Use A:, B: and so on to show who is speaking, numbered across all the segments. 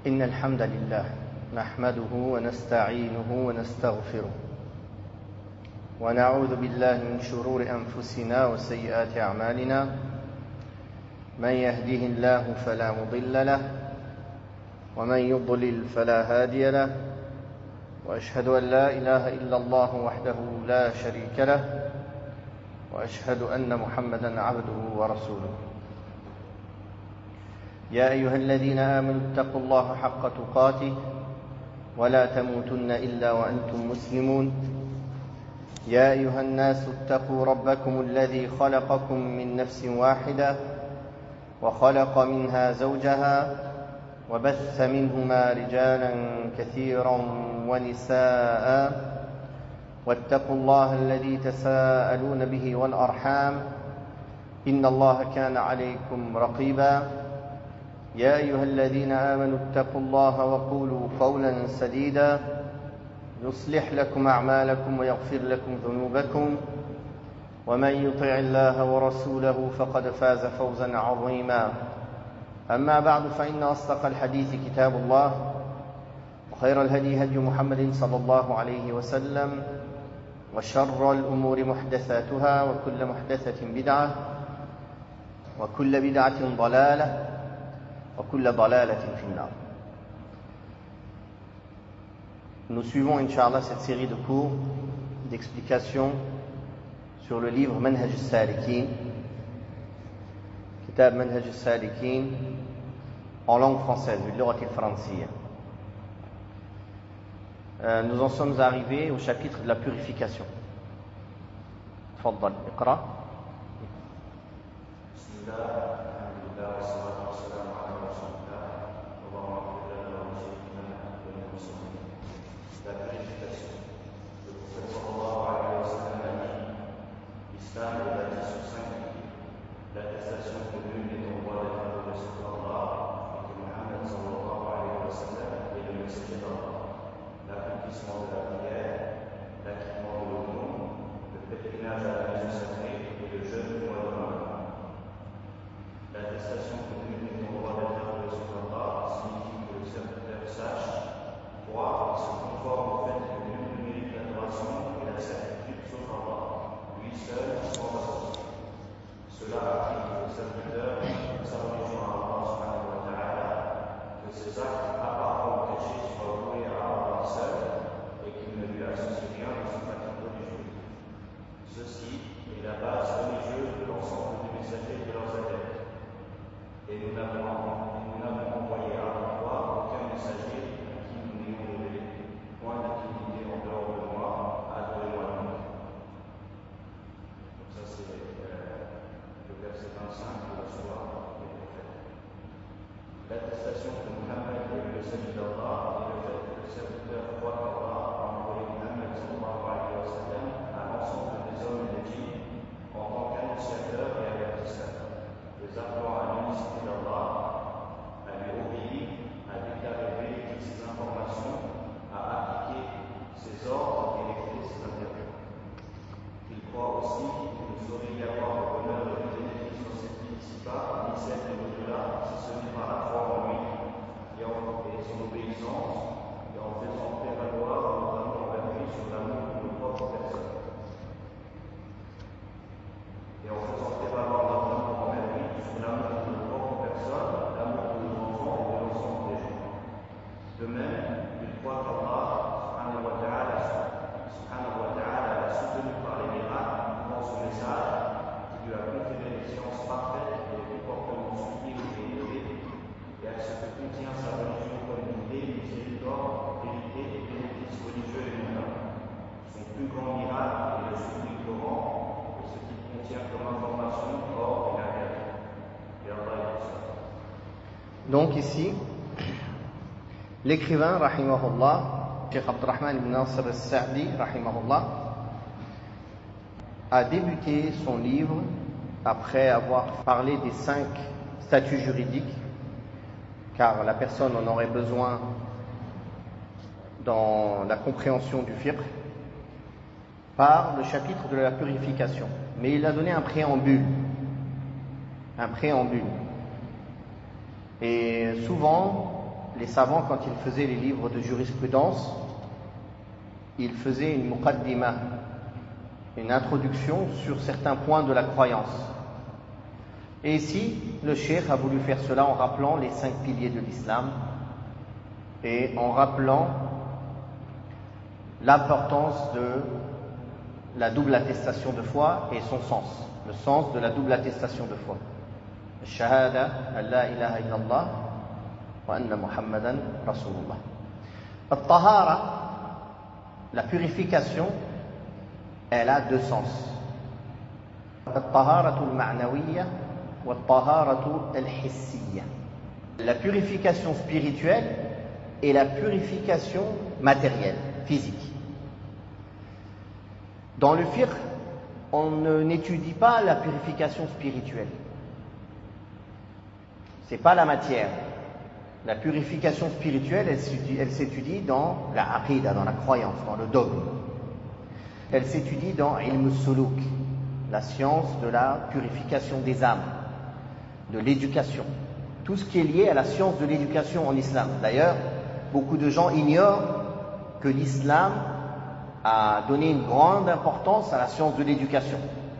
A: إن الحمد لله نحمده ونستعينه ونستغفره ونعوذ بالله من شرور أنفسنا وسيئات أعمالنا من يهده الله فلا مضل له ومن يضلل فلا هادي له وأشهد أن لا إله إلا الله وحده لا شريك له وأشهد أن محمدًا عبده ورسوله يا أيها الذين آمنوا اتقوا الله حق تقاته ولا تموتن إلا وأنتم مسلمون يا أيها الناس اتقوا ربكم الذي خلقكم من نفس واحدة وخلق منها زوجها وبث منهما رجالا كثيرا ونساء واتقوا الله الذي تساءلون به والأرحام إن الله كان عليكم رقيبا يا أيها الذين آمنوا اتقوا الله وقولوا قولا سديدا يصلح لكم أعمالكم ويغفر لكم ذنوبكم ومن يطع الله ورسوله فقد فاز فوزا عظيما أما بعد فإن أصدق الحديث كتاب الله وخير الهدي هدي محمد صلى الله عليه وسلم وشر الأمور محدثاتها وكل محدثة بدعة وكل بدعة ضلالة وكل ضلالة في النار. Nous suivons, Inch'Allah, cette série de cours d'explications sur le livre Manhaj al-Salikin, Kitab Manhaj al-Salikin, en langue française, باللغة الفرنسية. Nous en sommes arrivés au chapitre de la purification. تفضل اقرأ. بسم الله الحمد لله والصلاة والسلام على رسول الله اللهم اغفر لنا ولشيخنا وللمسلمين. La purification. Le prophète sallallahu alayhi wa sallam a dit l'islam est bâti sur 5 piliers. L'attestation que nul n'est en droit d'être adoré sauf Allah et que Muhammad sallallahu alayhi wa sallam est le messager d'Allah. L'accomplissement de la prière, l'acquittement de l'aumône, le pèlerinage à la maison sacrée et le jeûne du mois de Ramadan. L'attestation que nul n'est en droit d'être adoré sauf Allah signifie que le serviteur sache, croit et se conforme au fait que nul ne mérite l'adoration et la certitude sauf Allah, lui seul sans associé. Cela implique que le serviteur sa religion à Allah subhanahu wa ta'ala, que ses actes apparemment cachés soient voués à Allah seul et qu'il ne lui associe rien de son pratique religieuse. Ceci est la base religieuse de l'ensemble des messagers et de leurs adeptes. Et nous n'avons envoyé avant toi aucun messager à qui nous n'ayons révélé point de divinité en dehors de moi, adorez-moi donc. Donc ça c'est le verset 25 de la sourate des prophètes. L'attestation que Muhammad est le messager d'Allah et le fait que le serviteur croit qu'Allah a envoyé Muhammad sallallahu alayhi wa sallam à l'ensemble des hommes et des djinns en tant qu'annonciateur et avertisseur, les appelant à l'unicité d'Allah, à lui obéir, à déclarer véridiques ses informations, à appliquer ses ordres et éviter ses interdits. Il croit aussi qu'il ne saurait y avoir de bonheur et de bénéfice dans cette vie ici-bas, ni celle de l'au-delà, si ce n'est par la foi en lui et son obéissance, et en faisant prévaloir notre amour envers lui sur l'amour de nos propres personnes. Et en faisant prévaloir notre amour envers lui sur l'amour de nos propres personnes, l'amour de nos enfants et de l'ensemble des gens. De même, il croit qu'Allah subhanahu wa ta'ala l'a soutenu par les miracles dans son message, qui lui a conféré les sciences parfaites et les comportements sublimes et élevés, et à ce que contient sa religion comme guidée, miséricorde, vérité et bénéfice religieux et mondain. Son plus grand miracle est le sublime Coran, et ce qu'il contient comme information, or et la vérité. Et Allah est tout ça. Donc ici, l'écrivain, rahimahullah, Cheikh Abdurrahman ibn Nasr al-Sa'di, rahimahullah, a débuté son livre après avoir parlé des 5 statuts juridiques, car la personne en aurait besoin dans la compréhension du fiqh, par le chapitre de la purification. Mais il a donné un préambule. Et souvent, les savants, quand ils faisaient les livres de jurisprudence, ils faisaient une muqaddima, une introduction sur certains points de la croyance. Et ici, le cheikh a voulu faire cela en rappelant les 5 piliers de l'islam et en rappelant l'importance de la double attestation de foi et son sens, le sens de la double attestation de foi. Shahada an la ilaha illallah wa anna Muhammadan Rasulullah. Al-Tahara, la purification, elle a 2 sens. Al-Taharatu al-ma'nawiyya wa al-Taharatu al-hissiyya. La purification spirituelle et la purification matérielle, physique. Dans le fiqh, on n'étudie pas la purification spirituelle. C'est pas la matière. La purification spirituelle, elle s'étudie dans la aqida, dans la croyance, dans le dogme. Elle s'étudie dans ilm suluk, la science de la purification des âmes, de l'éducation. Tout ce qui est lié à la science de l'éducation en islam. D'ailleurs, beaucoup de gens ignorent que l'islam a donné une grande importance à la science de l'éducation.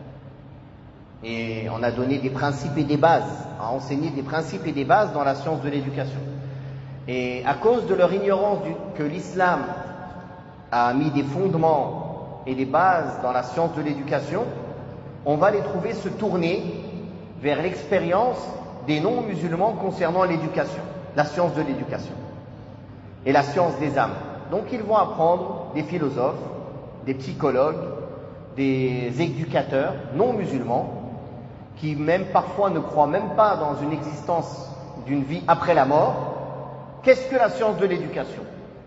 A: Et on a donné des principes et des bases, a enseigné des principes et des bases dans la science de l'éducation. Et à cause de leur ignorance que l'islam a mis des fondements et des bases dans la science de l'éducation, on va les trouver se tourner vers l'expérience des non-musulmans concernant l'éducation, la science de l'éducation et la science des âmes. Donc ils vont apprendre des philosophes, des psychologues, des éducateurs non-musulmans qui même parfois ne croient même pas dans une existence d'une vie après la mort. Qu'est-ce que la science de l'éducation?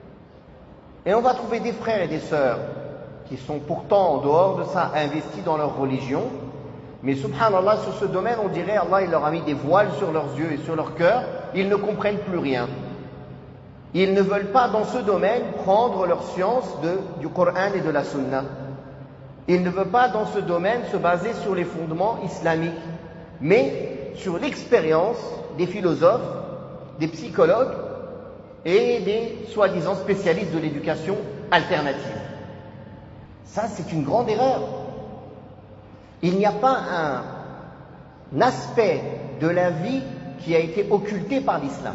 A: Et on va trouver des frères et des sœurs qui sont pourtant en dehors de ça investis dans leur religion, mais subhanallah, sur ce domaine, on dirait Allah il leur a mis des voiles sur leurs yeux et sur leur cœur, ils ne comprennent plus rien. Ils ne veulent pas dans ce domaine prendre leur science du Coran et de la Sunna. Ils ne veulent pas dans ce domaine se baser sur les fondements islamiques, mais sur l'expérience des philosophes, des psychologues et des soi-disant spécialistes de l'éducation alternative. Ça, c'est une grande erreur. Il n'y a pas un aspect de la vie qui a été occulté par l'islam.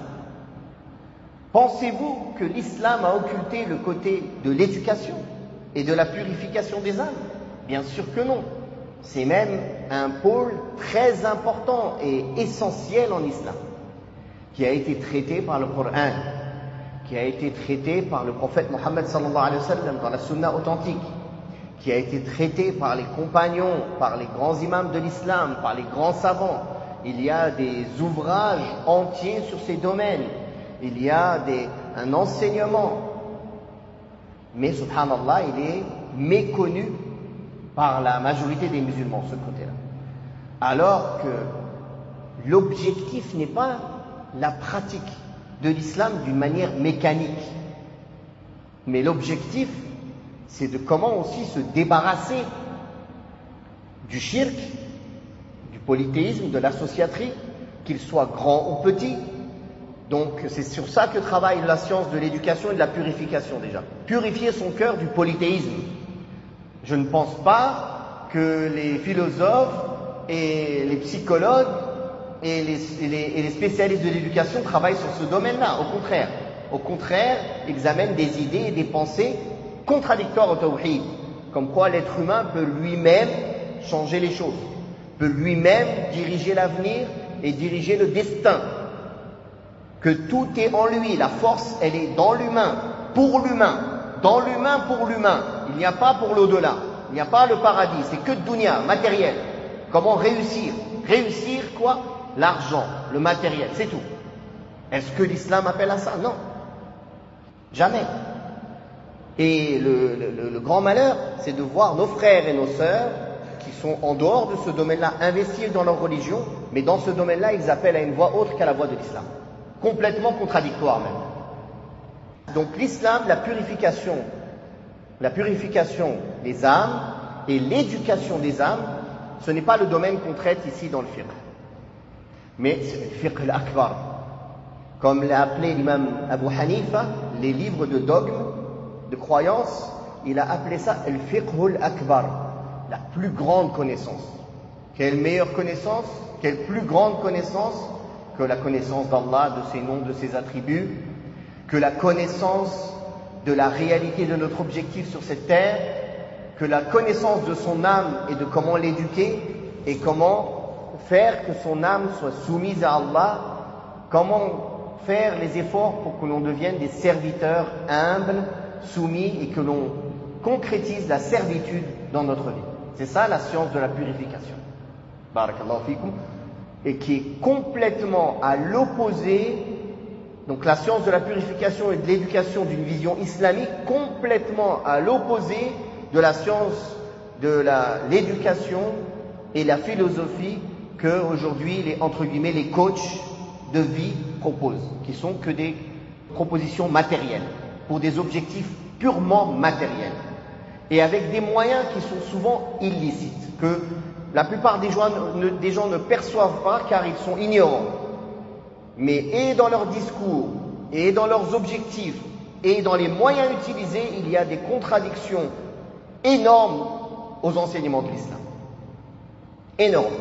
A: Pensez-vous que l'islam a occulté le côté de l'éducation et de la purification des âmes? Bien sûr que non. C'est même un pôle très important et essentiel en islam, qui a été traité par le Coran, qui a été traité par le prophète Mohammed sallallahu alayhi wa sallam dans la sunna authentique, qui a été traité par les compagnons, par les grands imams de l'islam, par les grands savants. Il y a des ouvrages entiers sur ces domaines. Il y a un enseignement. Mais subhanallah, il est méconnu par la majorité des musulmans, ce côté-là. Alors que l'objectif n'est pas la pratique de l'islam d'une manière mécanique. Mais l'objectif, c'est de comment aussi se débarrasser du shirk, du polythéisme, de l'associaterie, qu'il soit grand ou petit. Donc c'est sur ça que travaille la science de l'éducation et de la purification déjà. Purifier son cœur du polythéisme. Je ne pense pas que les philosophes et les psychologues et les spécialistes de l'éducation travaillent sur ce domaine-là. Au contraire, ils amènent des idées et des pensées contradictoires au tawhid. Comme quoi l'être humain peut lui-même changer les choses, peut lui-même diriger l'avenir et diriger le destin. Que tout est en lui, la force elle est dans l'humain, pour l'humain, dans l'humain pour l'humain. Il n'y a pas pour l'au-delà, il n'y a pas le paradis, c'est que dunya, matériel. Comment réussir? Réussir quoi? L'argent, le matériel, c'est tout. Est-ce que l'islam appelle à ça? Non, jamais. Et le grand malheur, c'est de voir nos frères et nos sœurs qui sont en dehors de ce domaine-là investir dans leur religion, mais dans ce domaine-là, ils appellent à une voie autre qu'à la voie de l'islam. Complètement contradictoire même. Donc l'islam, la purification des âmes et l'éducation des âmes, ce n'est pas le domaine qu'on traite ici dans le fiqh. Mais c'est le fiqh al-akbar. Comme l'a appelé l'imam Abu Hanifa, les livres de dogme, de croyance, il a appelé ça « al-fiqhul akbar », la plus grande connaissance. Quelle meilleure connaissance, quelle plus grande connaissance que la connaissance d'Allah, de ses noms, de ses attributs, que la connaissance de la réalité de notre objectif sur cette terre, que la connaissance de son âme et de comment l'éduquer et comment faire que son âme soit soumise à Allah, comment faire les efforts pour que l'on devienne des serviteurs humbles, soumis et que l'on concrétise la servitude dans notre vie. C'est ça la science de la purification. Barakallahu fikum. Et qui est complètement à l'opposé, donc la science de la purification et de l'éducation d'une vision islamique, complètement à l'opposé de la science de l'éducation et la philosophie que aujourd'hui entre guillemets les coachs de vie proposent, qui sont que des propositions matérielles, pour des objectifs purement matériels, et avec des moyens qui sont souvent illicites, que la plupart des gens ne perçoivent pas car ils sont ignorants. Mais et dans leurs discours, et dans leurs objectifs, et dans les moyens utilisés, il y a des contradictions énormes aux enseignements de l'islam. Énormes.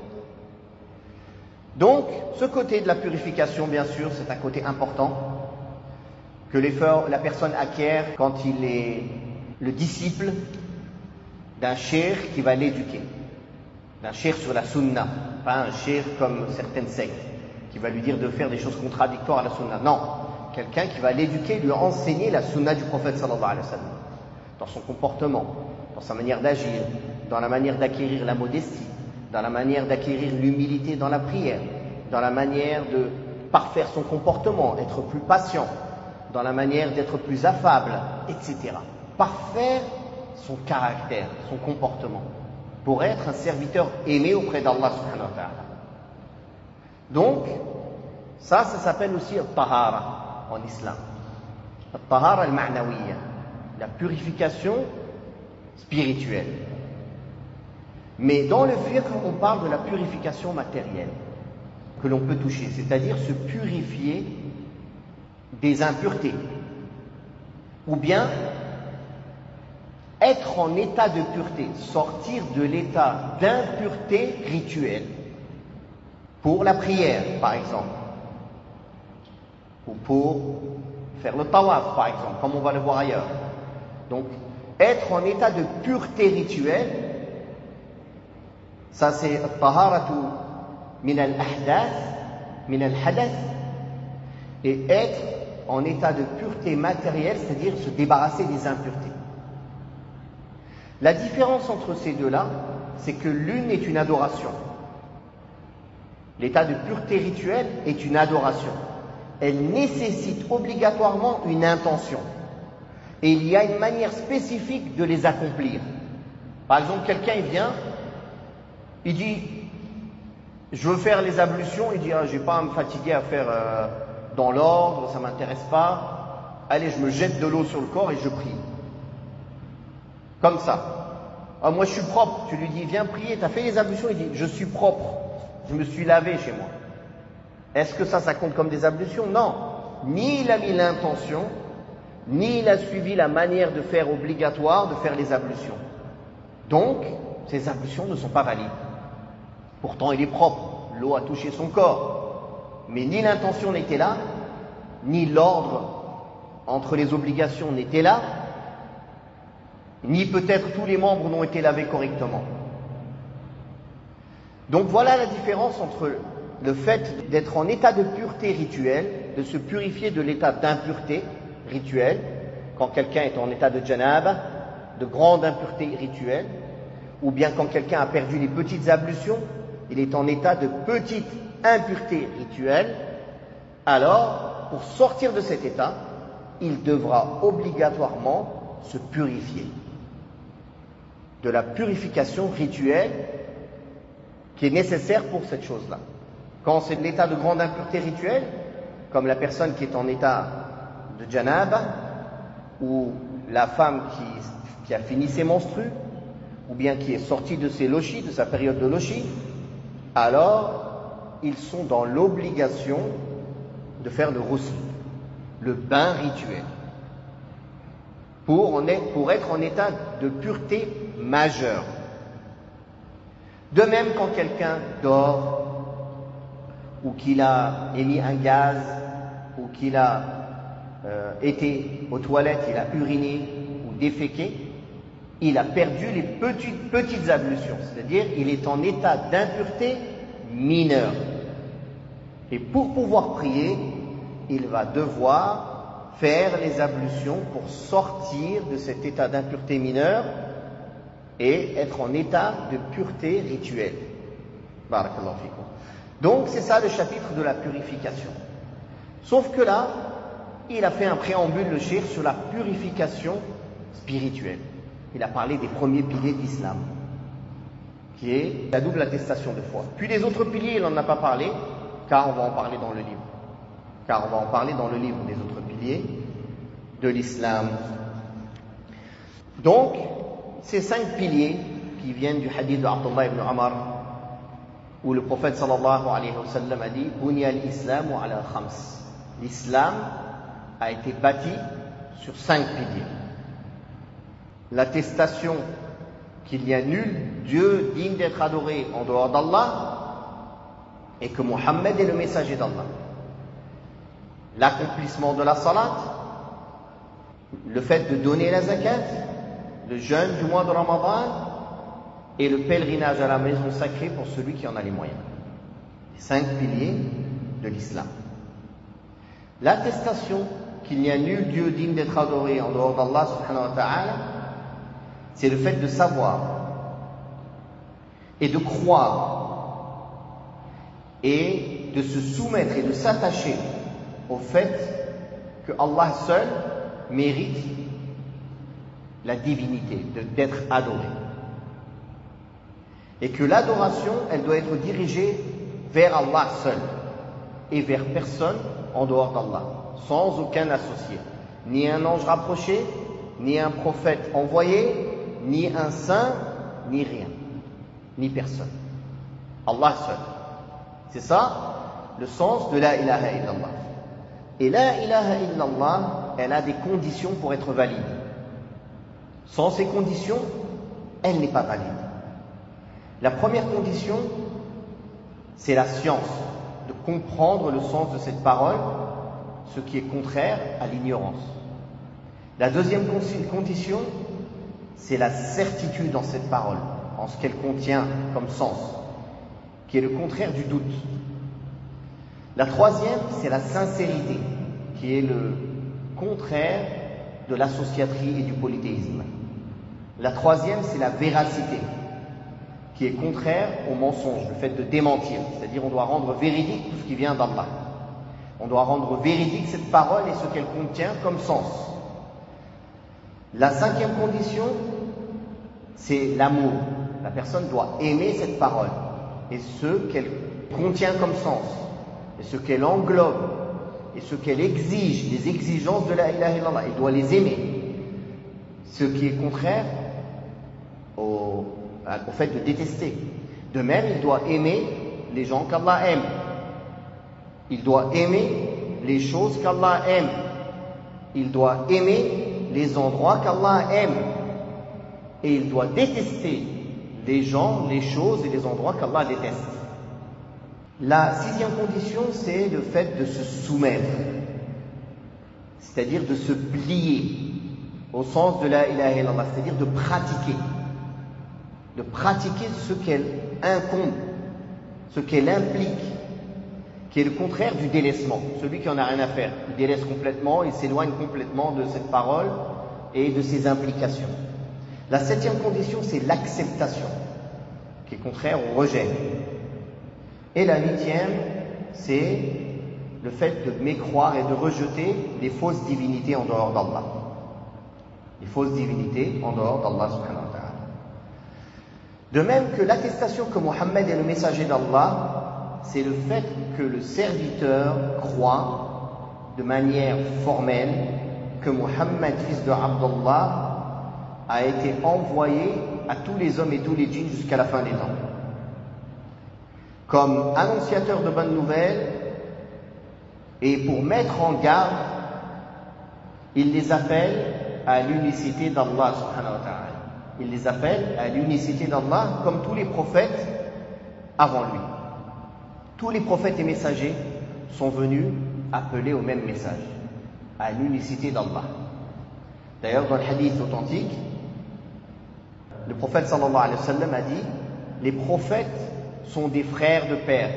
A: Donc, ce côté de la purification, bien sûr, c'est un côté important que la personne acquiert quand il est le disciple d'un cheikh qui va l'éduquer. D'un cheikh sur la sunna, pas un cheikh comme certaines sectes, qui va lui dire de faire des choses contradictoires à la sunna. Non, quelqu'un qui va l'éduquer, lui enseigner la sunna du prophète sallallahu alayhi wa sallam, dans son comportement, dans sa manière d'agir, dans la manière d'acquérir la modestie, dans la manière d'acquérir l'humilité dans la prière, dans la manière de parfaire son comportement, être plus patient, dans la manière d'être plus affable, etc. Parfaire son caractère, son comportement, pour être un serviteur aimé auprès d'Allah subhanahu wa ta'ala. Donc, ça s'appelle aussi al-tahara en islam. Al-tahara al-ma'nawiyya, la purification spirituelle. Mais dans le fiqh, on parle de la purification matérielle que l'on peut toucher, c'est-à-dire se purifier des impuretés, ou bien être en état de pureté, sortir de l'état d'impureté rituelle, pour la prière par exemple, ou pour faire le tawaf par exemple, comme on va le voir ailleurs. Donc, être en état de pureté rituelle, ça c'est taharatu min al-ahdath, min al-hadath, et être en état de pureté matérielle, c'est-à-dire se débarrasser des impuretés. La différence entre ces deux-là, c'est que l'une est une adoration. L'état de pureté rituelle est une adoration. Elle nécessite obligatoirement une intention. Et il y a une manière spécifique de les accomplir. Par exemple, quelqu'un il vient, il dit « Je veux faire les ablutions », il dit « Je n'ai pas à me fatiguer à faire dans l'ordre, ça ne m'intéresse pas. Allez, je me jette de l'eau sur le corps et je prie. » Comme ça. Ah, moi je suis propre. Tu lui dis, viens prier, tu as fait les ablutions, il dit, je suis propre, je me suis lavé chez moi. Est-ce que ça compte comme des ablutions? Non. Ni il a mis l'intention, ni il a suivi la manière de faire obligatoire, de faire les ablutions. Donc, ces ablutions ne sont pas valides. Pourtant, il est propre, l'eau a touché son corps. Mais ni l'intention n'était là, ni l'ordre entre les obligations n'était là, ni peut-être tous les membres n'ont été lavés correctement. Donc voilà la différence entre le fait d'être en état de pureté rituelle, de se purifier de l'état d'impureté rituelle, quand quelqu'un est en état de janaba, de grande impureté rituelle, ou bien quand quelqu'un a perdu les petites ablutions, il est en état de petite impureté rituelle. Alors, pour sortir de cet état, il devra obligatoirement se purifier. De la purification rituelle qui est nécessaire pour cette chose-là. Quand c'est l'état de grande impureté rituelle, comme la personne qui est en état de janaba, ou la femme qui a fini ses menstrues, ou bien qui est sortie de ses lochis, de sa période de lochis, alors ils sont dans l'obligation de faire le ghusl, le bain rituel, pour être en état de pureté majeure. De même, quand quelqu'un dort, ou qu'il a émis un gaz, ou qu'il a été aux toilettes, il a uriné ou déféqué, il a perdu les petites ablutions, c'est-à-dire il est en état d'impureté mineure. Et pour pouvoir prier, il va devoir faire les ablutions pour sortir de cet état d'impureté mineure et être en état de pureté rituelle. Barakallahu fikum. Donc c'est ça le chapitre de la purification. Sauf que là, il a fait un préambule, le cheikh, sur la purification spirituelle. Il a parlé des premiers piliers de l'islam, qui est la double attestation de foi. Puis les autres piliers, il n'en a pas parlé, car on va en parler dans le livre. Car on va en parler dans le livre des autres piliers de l'islam. Donc, ces 5 piliers qui viennent du hadith de Abdullah ibn Umar, où le prophète sallallahu alayhi wa sallam a dit « Bunya al-islamu ala khams ». L'islam a été bâti sur 5 piliers. L'attestation qu'il n'y a nul Dieu digne d'être adoré en dehors d'Allah et que Mohammed est le messager d'Allah. L'accomplissement de la salat, le fait de donner la zakat, le jeûne du mois de Ramadan et le pèlerinage à la maison sacrée pour celui qui en a les moyens. Les 5 piliers de l'islam. L'attestation qu'il n'y a nul Dieu digne d'être adoré en dehors d'Allah subhanahu wa ta'ala, c'est le fait de savoir et de croire et de se soumettre et de s'attacher au fait que Allah seul mérite la divinité, d'être adoré. Et que l'adoration, elle doit être dirigée vers Allah seul et vers personne en dehors d'Allah, sans aucun associé. Ni un ange rapproché, ni un prophète envoyé, ni un saint, ni rien, ni personne. Allah seul. C'est ça le sens de la ilaha illallah. Et la ilaha illallah, elle a des conditions pour être valide. Sans ces conditions, elle n'est pas valide. La première condition, c'est la science, de comprendre le sens de cette parole, ce qui est contraire à l'ignorance. La deuxième condition, c'est la certitude dans cette parole, en ce qu'elle contient comme sens, qui est le contraire du doute. La troisième, c'est la sincérité, qui est le contraire de l'associaterie et du polythéisme. La troisième, c'est la véracité, qui est contraire au mensonge, le fait de démentir. C'est-à-dire, on doit rendre véridique tout ce qui vient d'Allah. On doit rendre véridique cette parole et ce qu'elle contient comme sens. La cinquième condition, c'est l'amour. La personne doit aimer cette parole et ce qu'elle contient comme sens, et ce qu'elle englobe, et ce qu'elle exige, les exigences de la ilaha illallah. Il doit les aimer. Ce qui est contraire au fait de détester. De même, il doit aimer les gens qu'Allah aime. Il doit aimer les choses qu'Allah aime. Il doit aimer les endroits qu'Allah aime. Et il doit détester les gens, les choses et les endroits qu'Allah déteste. La sixième condition, c'est le fait de se soumettre, c'est-à-dire de se plier au sens de la ilaha illallah, c'est-à-dire de pratiquer ce qu'elle incombe, ce qu'elle implique, qui est le contraire du délaissement. Celui qui en a rien à faire, il délaisse complètement, il s'éloigne complètement de cette parole et de ses implications. La septième condition, c'est l'acceptation, qui est contraire au rejet. Et la huitième, c'est le fait de mécroire et de rejeter les fausses divinités en dehors d'Allah. Les fausses divinités en dehors d'Allah subhanahu wa ta'ala. De même que l'attestation que Mohammed est le messager d'Allah, c'est le fait que le serviteur croit de manière formelle que Mohammed, fils de Abdullah, a été envoyé à tous les hommes et tous les djinns jusqu'à la fin des temps. Comme annonciateur de bonnes nouvelles Et pour mettre en garde, il les appelle à l'unicité d'Allah subhanahu wa ta'ala. Il les appelle à l'unicité d'Allah comme tous les prophètes avant lui. Tous les prophètes et messagers sont venus appeler au même message, à l'unicité d'Allah. D'ailleurs, dans le hadith authentique, le prophète sallallahu alayhi wa sallam a dit: les prophètes sont des frères de père.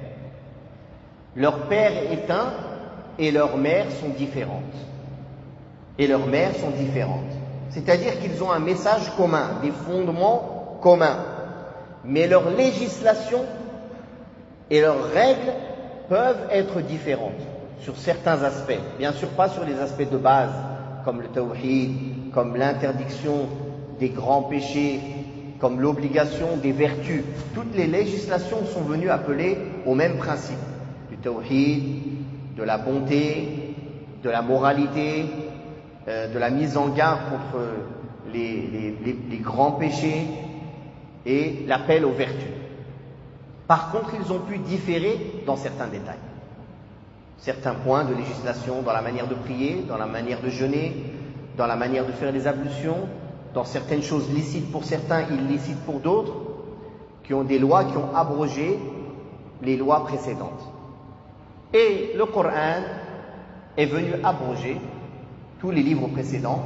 A: Leur père est un et leurs mères sont différentes. Et leurs mères sont différentes. C'est-à-dire qu'ils ont un message commun, des fondements communs. Mais leur législation et leurs règles peuvent être différentes sur certains aspects. Bien sûr, pas sur les aspects de base, comme le tawhid, comme l'interdiction des grands péchés, comme l'obligation des vertus. Toutes les législations sont venues appeler au même principe. Du tawhid, de la bonté, de la moralité, de la mise en garde contre les grands péchés et l'appel aux vertus. Par contre, ils ont pu différer dans certains détails. Certains points de législation, dans la manière de prier, dans la manière de jeûner, dans la manière de faire les ablutions, dans certaines choses licites pour certains, illicites pour d'autres, qui ont des lois qui ont abrogé les lois précédentes. Et le Coran est venu abroger tous les livres précédents,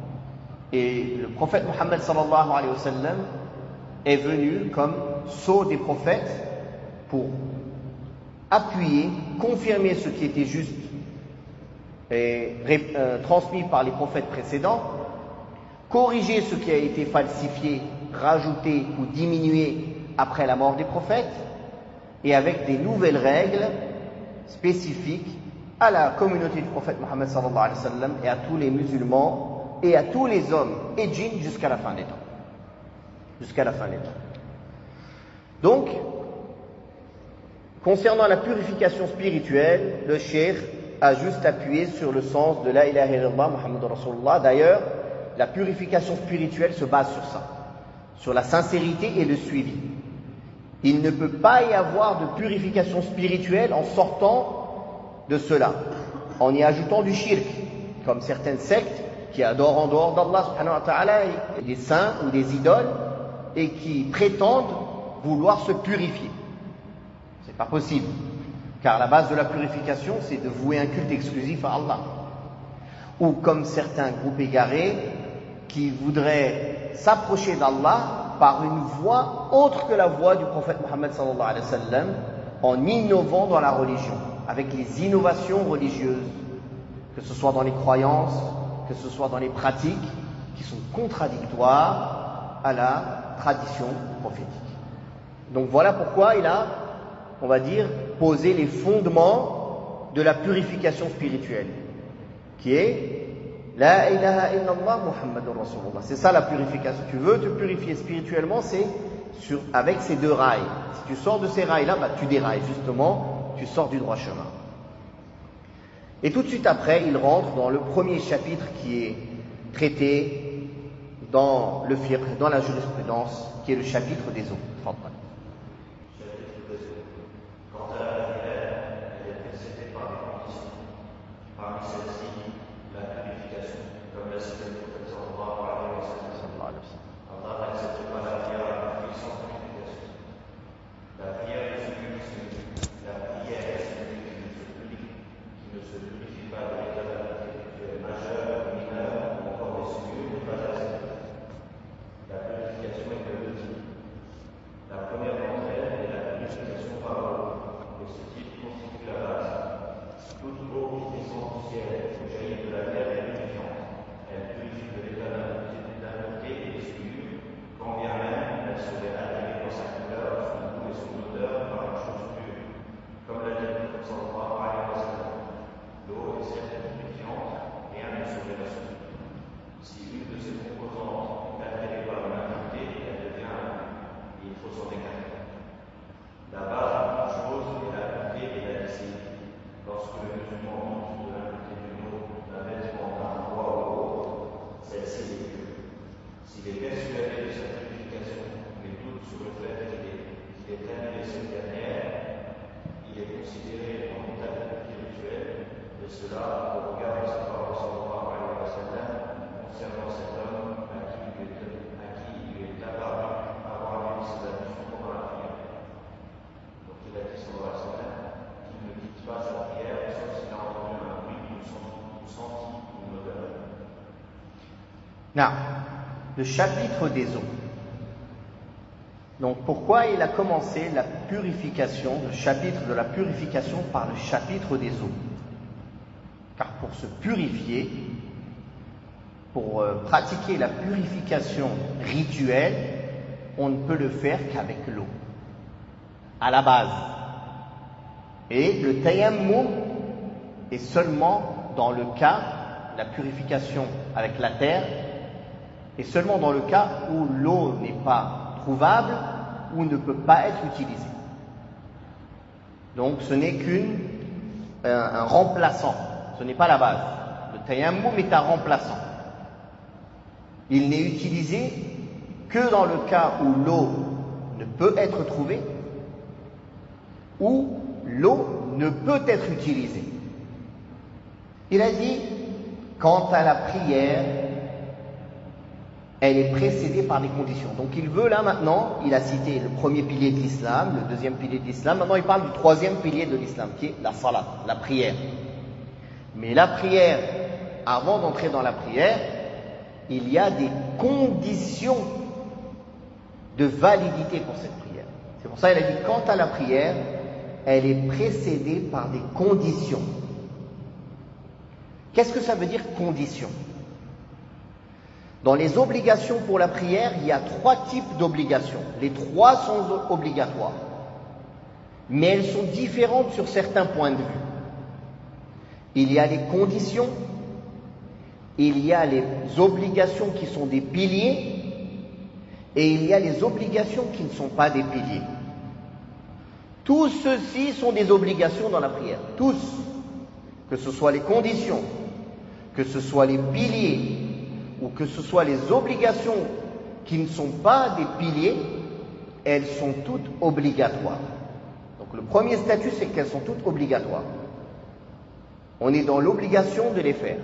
A: et le prophète Mohammed sallallahu alayhi wa sallam est venu comme sceau des prophètes pour appuyer, confirmer ce qui était juste et transmis par les prophètes précédents, corriger ce qui a été falsifié, rajouté ou diminué après la mort des prophètes, et avec des nouvelles règles spécifiques à la communauté du prophète Mohammed sallallahu alayhi wa sallam et à tous les musulmans et à tous les hommes et djinns jusqu'à la fin des temps. Jusqu'à la fin des temps. Donc, concernant la purification spirituelle, le cheikh a juste appuyé sur le sens de la ilaha illallah Muhammadur Rasulullah. D'ailleurs, la purification spirituelle se base sur ça, sur la sincérité et le suivi. Il ne peut pas y avoir de purification spirituelle en sortant de cela, en y ajoutant du shirk, comme certaines sectes qui adorent en dehors d'Allah subhanahu wa ta'ala des saints ou des idoles et qui prétendent vouloir se purifier. C'est pas possible, car la base de la purification, c'est de vouer un culte exclusif à Allah. Ou comme certains groupes égarés qui voudraient s'approcher d'Allah par une voie autre que la voie du prophète Mohammed sallallahu alayhi wa sallam, en innovant dans la religion, avec les innovations religieuses, que ce soit dans les croyances, que ce soit dans les pratiques, qui sont contradictoires à la tradition prophétique. Donc voilà pourquoi il a, on va dire, posé les fondements de la purification spirituelle, qui est La ilaha illallah Muhammadur Rasulullah. C'est ça la purification. Tu veux te purifier spirituellement, c'est avec ces deux rails. Si tu sors de ces rails-là, tu dérailles justement, tu sors du droit chemin. Et tout de suite après, il rentre dans le premier chapitre qui est traité dans le fiqh, dans la jurisprudence, qui est le chapitre des eaux.
B: Quant à la prière, elle est précédée par des conditions. Parmi celles-ci, la purification, comme l'a cité le prophète sallallahu alayhi wa sallam. Allah n'accepte pas la prière accomplie sans purification. La prière est celui qui se purifie pas de l'état intellectuel majeur, mineur ou encore des souillures n'est pas acceptée. La purification est de deux types. La
A: Non, le chapitre des eaux. Donc pourquoi il a commencé la purification, le chapitre de la purification par le chapitre des eaux? Car pour se purifier, pour pratiquer la purification rituelle, on ne peut le faire qu'avec l'eau, à la base. Et le tayammum est seulement dans le cas, la purification avec la terre, est seulement dans le cas où l'eau n'est pas trouvable ou ne peut pas être utilisée. Donc ce n'est qu'un remplaçant, ce n'est pas la base. Le tayammum est un remplaçant. Il n'est utilisé que dans le cas où l'eau ne peut être trouvée ou l'eau ne peut être utilisée. Il a dit, quant à la prière, elle est précédée par des conditions. Donc il veut là maintenant, il a cité le premier pilier de l'islam, le deuxième pilier de l'islam, maintenant il parle du troisième pilier de l'islam, qui est la salat, la prière. Mais la prière, avant d'entrer dans la prière, il y a des conditions de validité pour cette prière. C'est pour ça qu'il a dit, quant à la prière, elle est précédée par des conditions. Qu'est-ce que ça veut dire conditions? Dans les obligations pour la prière, il y a 3 types d'obligations. Les 3 sont obligatoires. Mais elles sont différentes sur certains points de vue. Il y a les conditions, il y a les obligations qui sont des piliers, et il y a les obligations qui ne sont pas des piliers. Tous ceux-ci sont des obligations dans la prière. Tous. Que ce soit les conditions, que ce soit les piliers, ou que ce soit les obligations qui ne sont pas des piliers, elles sont toutes obligatoires. Donc le premier statut, c'est qu'elles sont toutes obligatoires. On est dans l'obligation de les faire.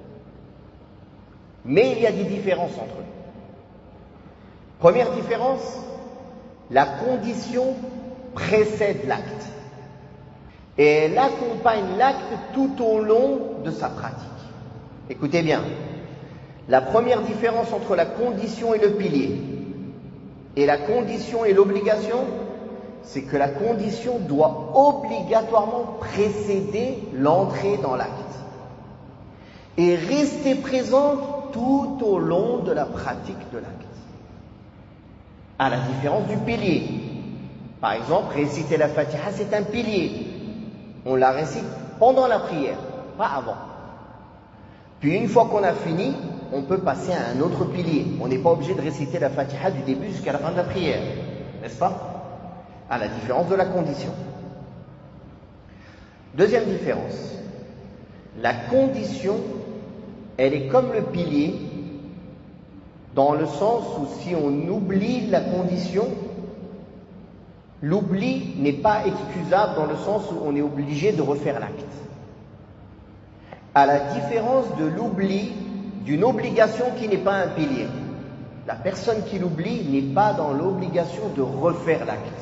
A: Mais il y a des différences entre eux. Première différence, la condition précède l'acte. Et elle accompagne l'acte tout au long de sa pratique. Écoutez bien. La première différence entre la condition et le pilier et la condition et l'obligation, c'est que la condition doit obligatoirement précéder l'entrée dans l'acte et rester présente tout au long de la pratique de l'acte. À la différence du pilier. Par exemple, réciter la Fatiha, c'est un pilier. On la récite pendant la prière, pas avant. Puis une fois qu'on a fini, on peut passer à un autre pilier. On n'est pas obligé de réciter la Fatiha du début jusqu'à la fin de la prière, n'est-ce pas? À la différence de la condition. Deuxième différence. La condition, elle est comme le pilier, dans le sens où si on oublie la condition, l'oubli n'est pas excusable dans le sens où on est obligé de refaire l'acte. À la différence de l'oubli d'une obligation qui n'est pas un pilier. La personne qui l'oublie n'est pas dans l'obligation de refaire l'acte.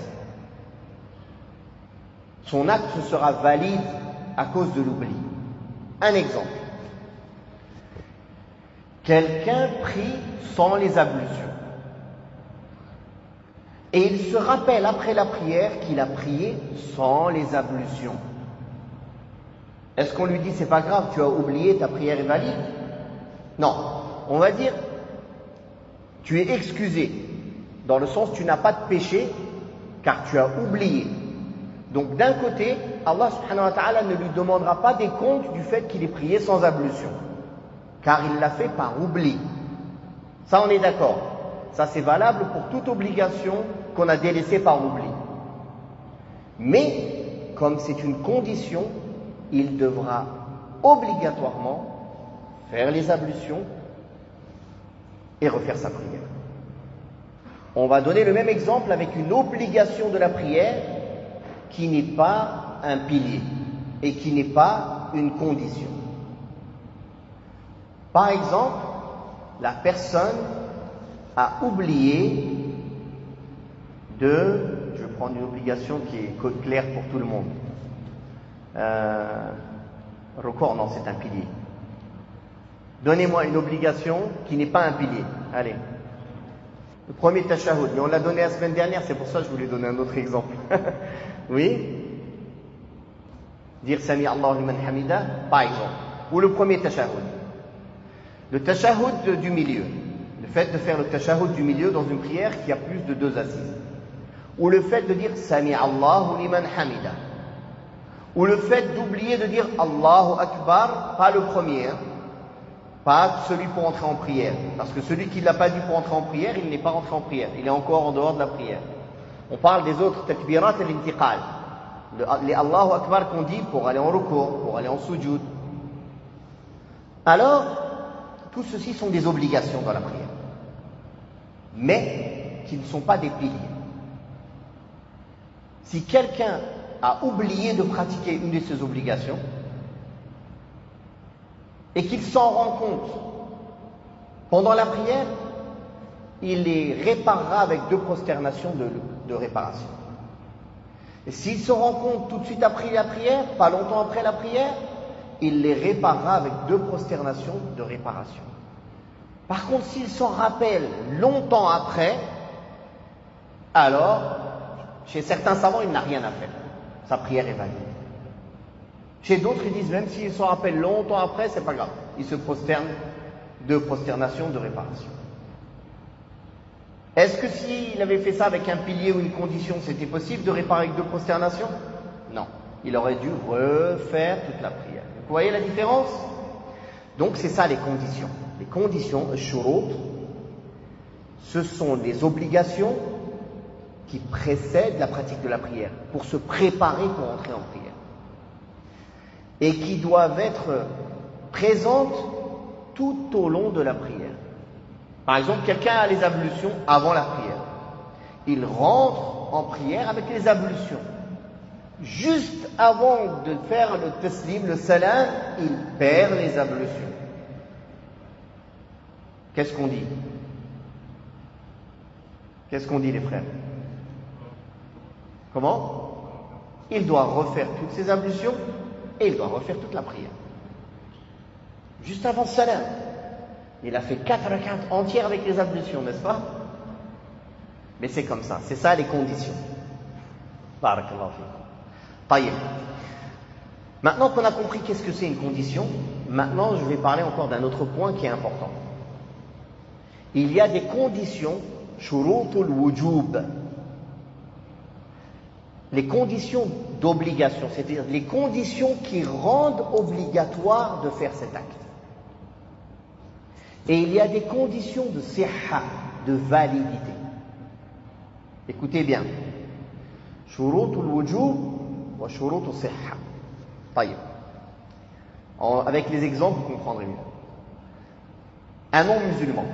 A: Son acte sera valide à cause de l'oubli. Un exemple. Quelqu'un prie sans les ablutions. Et il se rappelle après la prière qu'il a prié sans les ablutions. Est-ce qu'on lui dit c'est pas grave, tu as oublié, ta prière est valide? Non. On va dire tu es excusé, dans le sens tu n'as pas de péché car tu as oublié. Donc d'un côté, Allah subhanahu wa ta'ala ne lui demandera pas des comptes du fait qu'il ait prié sans ablution, car il l'a fait par oubli. Ça on est d'accord. Ça c'est valable pour toute obligation qu'on a délaissée par oubli. Mais, comme c'est une condition, il devra obligatoirement faire les ablutions et refaire sa prière. On va donner le même exemple avec une obligation de la prière qui n'est pas un pilier et qui n'est pas une condition. Par exemple, la personne a oublié je vais prendre une obligation qui est claire pour tout le monde. Record, non, c'est un pilier. Donnez-moi une obligation qui n'est pas un pilier. Allez. Le premier tashahhud, mais on l'a donné la semaine dernière, c'est pour ça que je voulais donner un autre exemple. Oui? Dire Sami Allahu liman hamida, par exemple. Ou le premier tashahhud. Le tashahhud du milieu. Le fait de faire le tashahhud du milieu dans une prière qui a plus de 2 assises. Ou le fait de dire Sami Allahu liman hamida. Ou le fait d'oublier de dire Allahu Akbar, pas le premier, hein, pas celui pour entrer en prière. Parce que celui qui ne l'a pas dit pour entrer en prière, il n'est pas entré en prière. Il est encore en dehors de la prière. On parle des autres takbirat et l'intiqal. Les Allahu Akbar qu'on dit pour aller en ruku', pour aller en sujoud. Alors, tout ceci sont des obligations dans la prière. Mais qui ne sont pas des piliers. Si quelqu'un a oublié de pratiquer une de ces obligations et qu'il s'en rend compte pendant la prière, il les réparera avec 2 prosternations de réparation. Et s'il se rend compte tout de suite après la prière, pas longtemps après la prière, il les réparera avec 2 prosternations de réparation. Par contre, s'il s'en rappelle longtemps après, alors, chez certains savants, il n'a rien à faire. Sa prière est valide. Chez d'autres, ils disent même s'il s'en rappelle longtemps après, c'est pas grave. Il se prosterne 2 prosternations de réparation. Est-ce que s'il avait fait ça avec un pilier ou une condition, c'était possible de réparer avec 2 prosternations? Non. Il aurait dû refaire toute la prière. Vous voyez la différence? Donc c'est ça les conditions. Les conditions, shurut, ce sont les obligations qui précèdent la pratique de la prière, pour se préparer pour entrer en prière. Et qui doivent être présentes tout au long de la prière. Par exemple, quelqu'un a les ablutions avant la prière. Il rentre en prière avec les ablutions. Juste avant de faire le taslim, le salam, il perd les ablutions. Qu'est-ce qu'on dit? Qu'est-ce qu'on dit les frères? Comment? Il doit refaire toutes ses ablutions et il doit refaire toute la prière. Juste avant le salam. Il a fait 4 rak'at entières avec les ablutions, n'est-ce pas? Mais c'est comme ça, c'est ça les conditions. Barakallahu fikum. Taïeb. Maintenant qu'on a compris qu'est-ce que c'est une condition, maintenant je vais parler encore d'un autre point qui est important. Il y a des conditions, shurutul wujub, les conditions d'obligation, c'est-à-dire les conditions qui rendent obligatoire de faire cet acte. Et il y a des conditions de sihha, de validité. Écoutez bien. Shurutul wujub wa shurutul sihha. Taïeb. Avec les exemples, vous comprendrez mieux. Un non-musulman,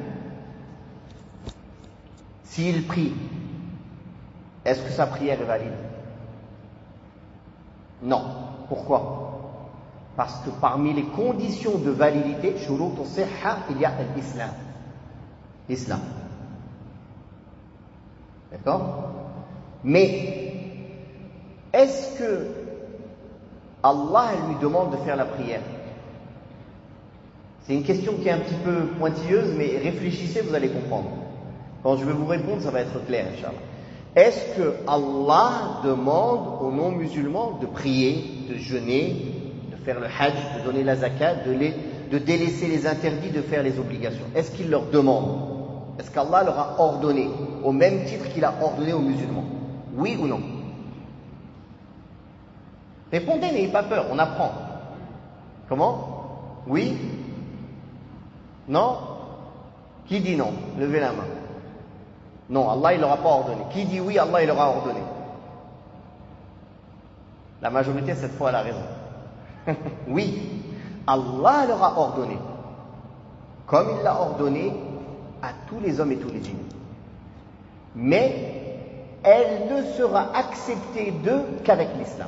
A: s'il prie, est-ce que sa prière est valide? Non. Pourquoi? Parce que parmi les conditions de validité, shurut as-sihha, il y a l'islam. L'islam. D'accord? Mais, est-ce que Allah lui demande de faire la prière? C'est une question qui est un petit peu pointilleuse, mais réfléchissez, vous allez comprendre. Quand je vais vous répondre, ça va être clair, Inch'Allah. Est-ce que Allah demande aux non-musulmans de prier, de jeûner, de faire le hajj, de donner la zakat, de délaisser les interdits, de faire les obligations? Est-ce qu'il leur demande? Est-ce qu'Allah leur a ordonné, au même titre qu'il a ordonné aux musulmans? Oui ou non? Répondez, n'ayez pas peur, on apprend. Comment? Oui? Non? Qui dit non? Levez la main. Non, Allah il leur a pas ordonné. Qui dit oui, Allah il leur a ordonné. La majorité cette fois elle a raison. Oui, Allah leur a ordonné. Comme il l'a ordonné à tous les hommes et tous les djinns. Mais elle ne sera acceptée d'eux qu'avec l'islam.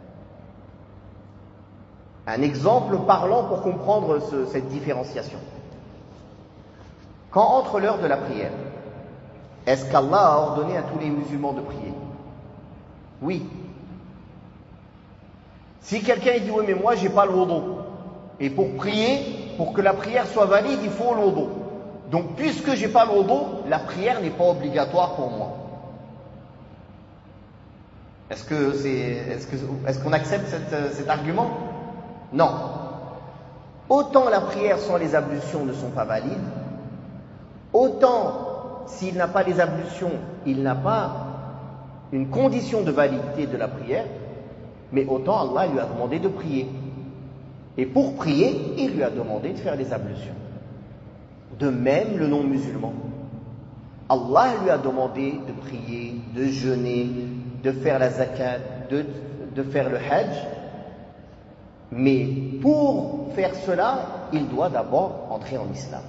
A: Un exemple parlant pour comprendre cette différenciation. Quand entre l'heure de la prière, est-ce qu'Allah a ordonné à tous les musulmans de prier? Oui. Si quelqu'un dit oui mais moi j'ai pas le wudu, et pour prier pour que la prière soit valide, il faut l'wudu. Donc, puisque j'ai pas l'wudu, la prière n'est pas obligatoire pour moi. Est-ce qu'on accepte cet argument? Non. Autant la prière sans les ablutions ne sont pas valides, autant s'il n'a pas les ablutions, il n'a pas une condition de validité de la prière, mais autant Allah lui a demandé de prier. Et pour prier, il lui a demandé de faire les ablutions. De même, le non-musulman. Allah lui a demandé de prier, de jeûner, de faire la zakat, de faire le hajj. Mais pour faire cela, il doit d'abord entrer en islam.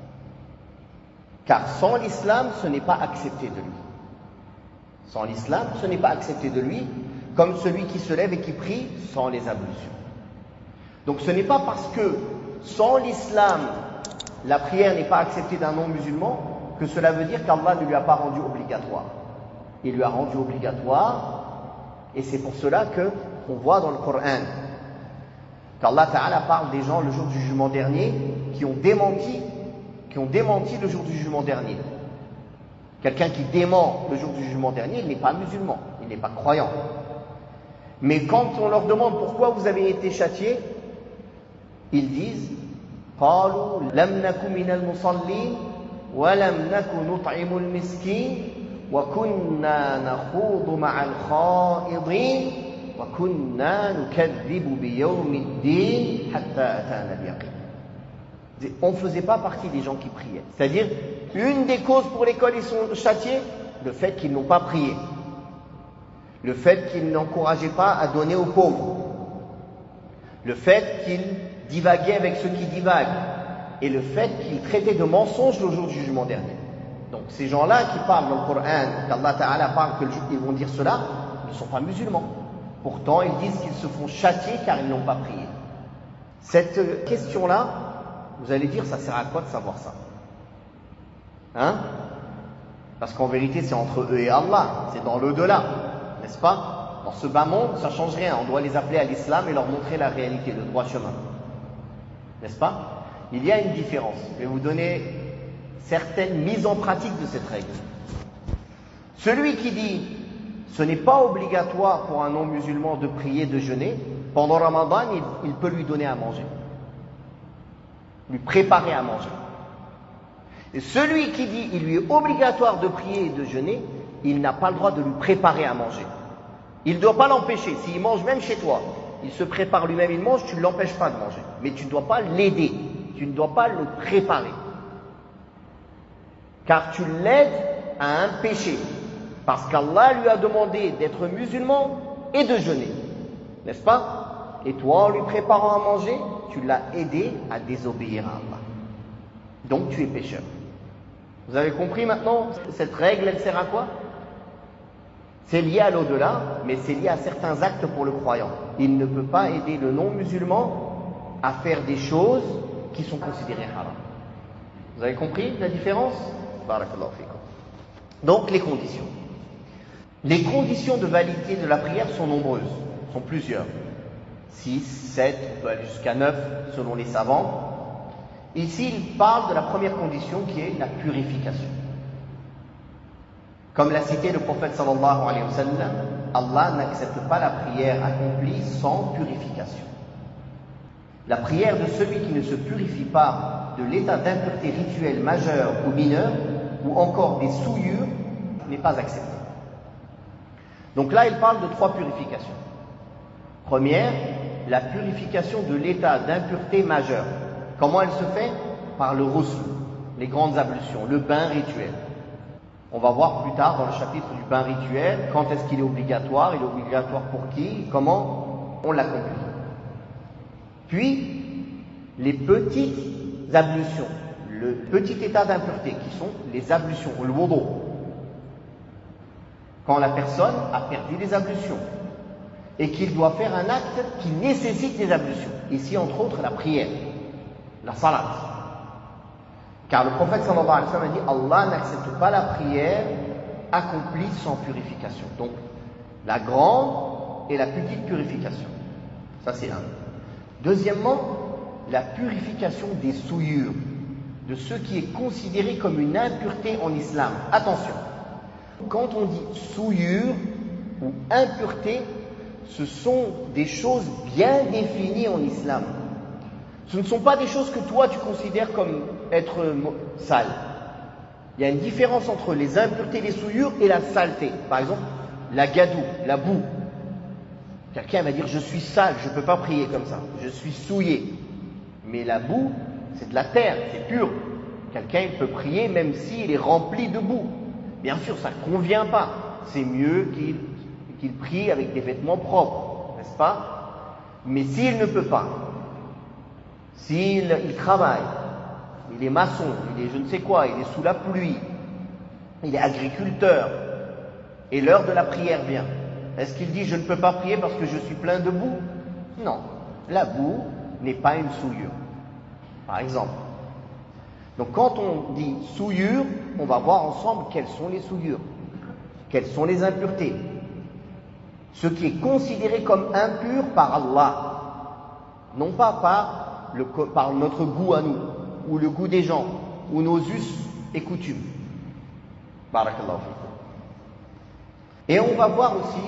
A: Car sans l'islam, ce n'est pas accepté de lui. Sans l'islam, ce n'est pas accepté de lui, comme celui qui se lève et qui prie sans les ablutions. Donc ce n'est pas parce que sans l'islam, la prière n'est pas acceptée d'un non-musulman que cela veut dire qu'Allah ne lui a pas rendu obligatoire. Il lui a rendu obligatoire, et c'est pour cela qu'on voit dans le Coran qu'Allah Ta'ala parle des gens le jour du jugement dernier qui ont démenti le jour du jugement dernier. Quelqu'un qui dément le jour du jugement dernier, il n'est pas musulman, il n'est pas croyant. Mais quand on leur demande pourquoi vous avez été châtiés, ils disent قالوا لم نكن من المصلين ولم نكن نطعم المسكين وكنا نخوض مع الخائضين وكنا نكذب بيوم الدين حتى أتانا اليقين. On ne faisait pas partie des gens qui priaient. C'est-à-dire, une des causes pour lesquelles ils sont châtiés, le fait qu'ils n'ont pas prié. Le fait qu'ils n'encourageaient pas à donner aux pauvres. Le fait qu'ils divaguaient avec ceux qui divaguent. Et le fait qu'ils traitaient de mensonges le jour du jugement dernier. Donc ces gens-là qui parlent dans le Coran, qu'Allah Ta'ala parle qu'ils vont dire cela, ne sont pas musulmans. Pourtant, ils disent qu'ils se font châtier car ils n'ont pas prié. Cette question-là, vous allez dire, ça sert à quoi de savoir ça? Hein? Parce qu'en vérité, c'est entre eux et Allah, c'est dans l'au-delà, n'est-ce pas? Dans ce bas monde, ça ne change rien. On doit les appeler à l'islam et leur montrer la réalité, le droit chemin. N'est-ce pas? Il y a une différence. Je vais vous donner certaines mises en pratique de cette règle. Celui qui dit ce n'est pas obligatoire pour un non-musulman de prier, de jeûner, pendant Ramadan, il peut lui donner à manger. Lui préparer à manger. Et celui qui dit il lui est obligatoire de prier et de jeûner, il n'a pas le droit de lui préparer à manger. Il ne doit pas l'empêcher. S'il mange même chez toi, il se prépare lui-même, il mange, tu ne l'empêches pas de manger. Mais tu ne dois pas l'aider. Tu ne dois pas le préparer. Car tu l'aides à un péché. Parce qu'Allah lui a demandé d'être musulman et de jeûner. N'est-ce pas? Et toi, en lui préparant à manger, tu l'as aidé à désobéir à Allah. Donc tu es pécheur. Vous avez compris maintenant? Cette règle, elle sert à quoi? C'est lié à l'au-delà, mais c'est lié à certains actes pour le croyant. Il ne peut pas aider le non-musulman à faire des choses qui sont considérées haram. Vous avez compris la différence? Barakallahu fikum. Donc les conditions. Les conditions de validité de la prière sont nombreuses, sont plusieurs. 6, 7, on peut aller jusqu'à 9 selon les savants. Ici, il parle de la première condition qui est la purification. Comme l'a cité le prophète sallallahu alayhi wa sallam, Allah n'accepte pas la prière accomplie sans purification. La prière de celui qui ne se purifie pas de l'état d'impureté rituelle majeure ou mineure, ou encore des souillures, n'est pas acceptée. Donc là, il parle de 3 purifications. Première, la purification de l'état d'impureté majeure. Comment elle se fait? Par le ghusl, les grandes ablutions, le bain rituel. On va voir plus tard dans le chapitre du bain rituel, quand est-ce qu'il est obligatoire, il est obligatoire pour qui, comment on l'accomplit. Puis, les petites ablutions, le petit état d'impureté qui sont les ablutions, le wudu. Quand la personne a perdu les ablutions et qu'il doit faire un acte qui nécessite des ablutions. Ici, entre autres, la prière, la salat. Car le prophète sallallahu alayhi wa sallam a dit Allah n'accepte pas la prière accomplie sans purification. Donc, la grande et la petite purification. Ça, c'est un. Deuxièmement, la purification des souillures, de ce qui est considéré comme une impureté en islam. Attention, quand on dit souillure ou impureté, ce sont des choses bien définies en islam. Ce ne sont pas des choses que toi tu considères comme être sales. Il y a une différence entre les impuretés, les souillures et la saleté. Par exemple, la gadoue, la boue. Quelqu'un va dire je suis sale, je ne peux pas prier comme ça, je suis souillé. Mais la boue, c'est de la terre, c'est pur. Quelqu'un il peut prier même s'il est rempli de boue. Bien sûr, ça ne convient pas. C'est mieux qu'il prie avec des vêtements propres, n'est-ce pas? Mais s'il ne peut pas, s'il travaille, il est maçon, il est je ne sais quoi, il est sous la pluie, il est agriculteur, et l'heure de la prière vient, est-ce qu'il dit je ne peux pas prier parce que je suis plein de boue? Non, la boue n'est pas une souillure, par exemple. Donc quand on dit souillure, on va voir ensemble quelles sont les souillures, quelles sont les impuretés, ce qui est considéré comme impur par Allah, non pas par notre goût à nous, ou le goût des gens, ou nos us et coutumes. Barakallahu fikum. Et on va voir aussi,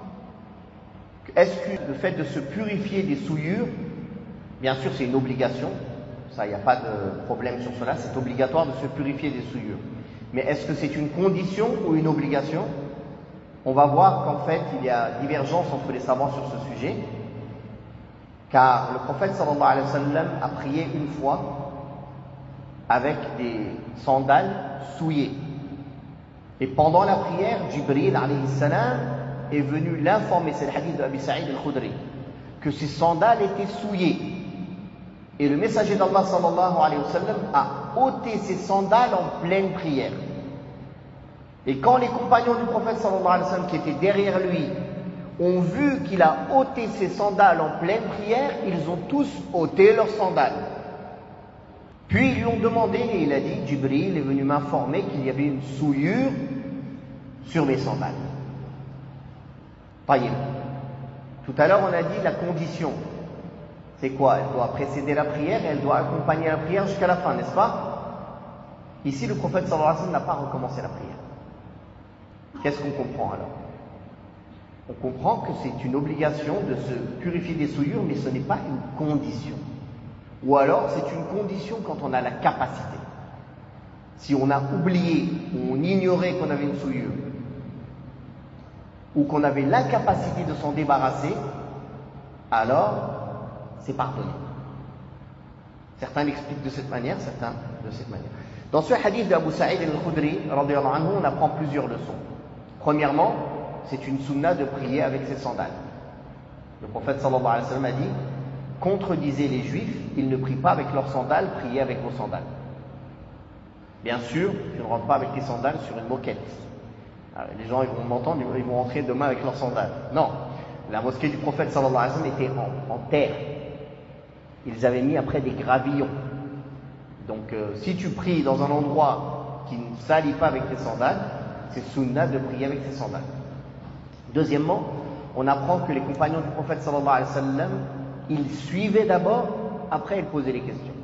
A: est-ce que le fait de se purifier des souillures, bien sûr c'est une obligation, ça il n'y a pas de problème sur cela, c'est obligatoire de se purifier des souillures. Mais est-ce que c'est une condition ou une obligation? On va voir qu'en fait il y a divergence entre les savants sur ce sujet, car le prophète sallallahu alayhi wa sallam a prié une fois avec des sandales souillées. Et pendant la prière, Jibril alayhi salam est venu l'informer, c'est le hadith d'Abi Sa'id al-Khudri, que ses sandales étaient souillées. Et le messager d'Allah sallallahu alayhi wa sallam a ôté ses sandales en pleine prière. Et quand les compagnons du prophète sallallahu alayhi wa sallam qui étaient derrière lui ont vu qu'il a ôté ses sandales en pleine prière, ils ont tous ôté leurs sandales. Puis ils lui ont demandé, et il a dit, Jibril est venu m'informer qu'il y avait une souillure sur mes sandales. Taïb. Tout à l'heure on a dit la condition. C'est quoi? Elle doit précéder la prière et elle doit accompagner la prière jusqu'à la fin, n'est-ce pas? Ici le prophète sallallahu alayhi wa sallam n'a pas recommencé la prière. Qu'est-ce qu'on comprend alors? On comprend que c'est une obligation de se purifier des souillures, mais ce n'est pas une condition. Ou alors c'est une condition quand on a la capacité. Si on a oublié, ou on ignorait qu'on avait une souillure, ou qu'on avait l'incapacité de s'en débarrasser, alors c'est pardonné. Certains l'expliquent de cette manière, certains de cette manière. Dans ce hadith d'Abu Sa'id al-Khudri, radiyallahu anhu, on apprend plusieurs leçons. Premièrement, c'est une sunna de prier avec ses sandales. Le prophète sallallahu alayhi wa sallam a dit, contredisez les juifs, ils ne prient pas avec leurs sandales, priez avec vos sandales. Bien sûr, tu ne rentres pas avec tes sandales sur une moquette. Alors, les gens ils vont m'entendre, ils vont rentrer demain avec leurs sandales. Non, la mosquée du prophète sallallahu alayhi wa sallam était en terre. Ils avaient mis après des gravillons. Donc si tu pries dans un endroit qui ne salit pas avec tes sandales, c'est sunna de prier avec tes sandales. Deuxièmement, on apprend que les compagnons du prophète sallallahu alayhi wa sallam, ils suivaient d'abord, après ils posaient les questions.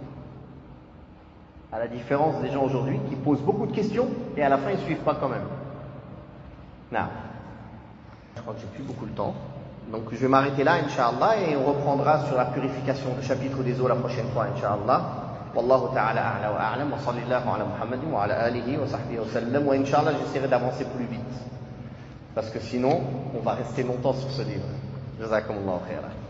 A: À la différence des gens aujourd'hui qui posent beaucoup de questions et à la fin ils ne suivent pas quand même. Non. Je crois que j'ai plus beaucoup de temps. Donc je vais m'arrêter là, Inch'Allah, et on reprendra sur la purification du chapitre des eaux la prochaine fois, Inch'Allah. Wallahu ta'ala a'la wa a'lam, wa sallallahu ala Muhammadin wa ala alihi wa sahbihi wa sallam, wa Inch'Allah j'essaierai d'avancer plus vite. Parce que sinon, on va rester longtemps sur ce livre. Jazakumullahu khairan.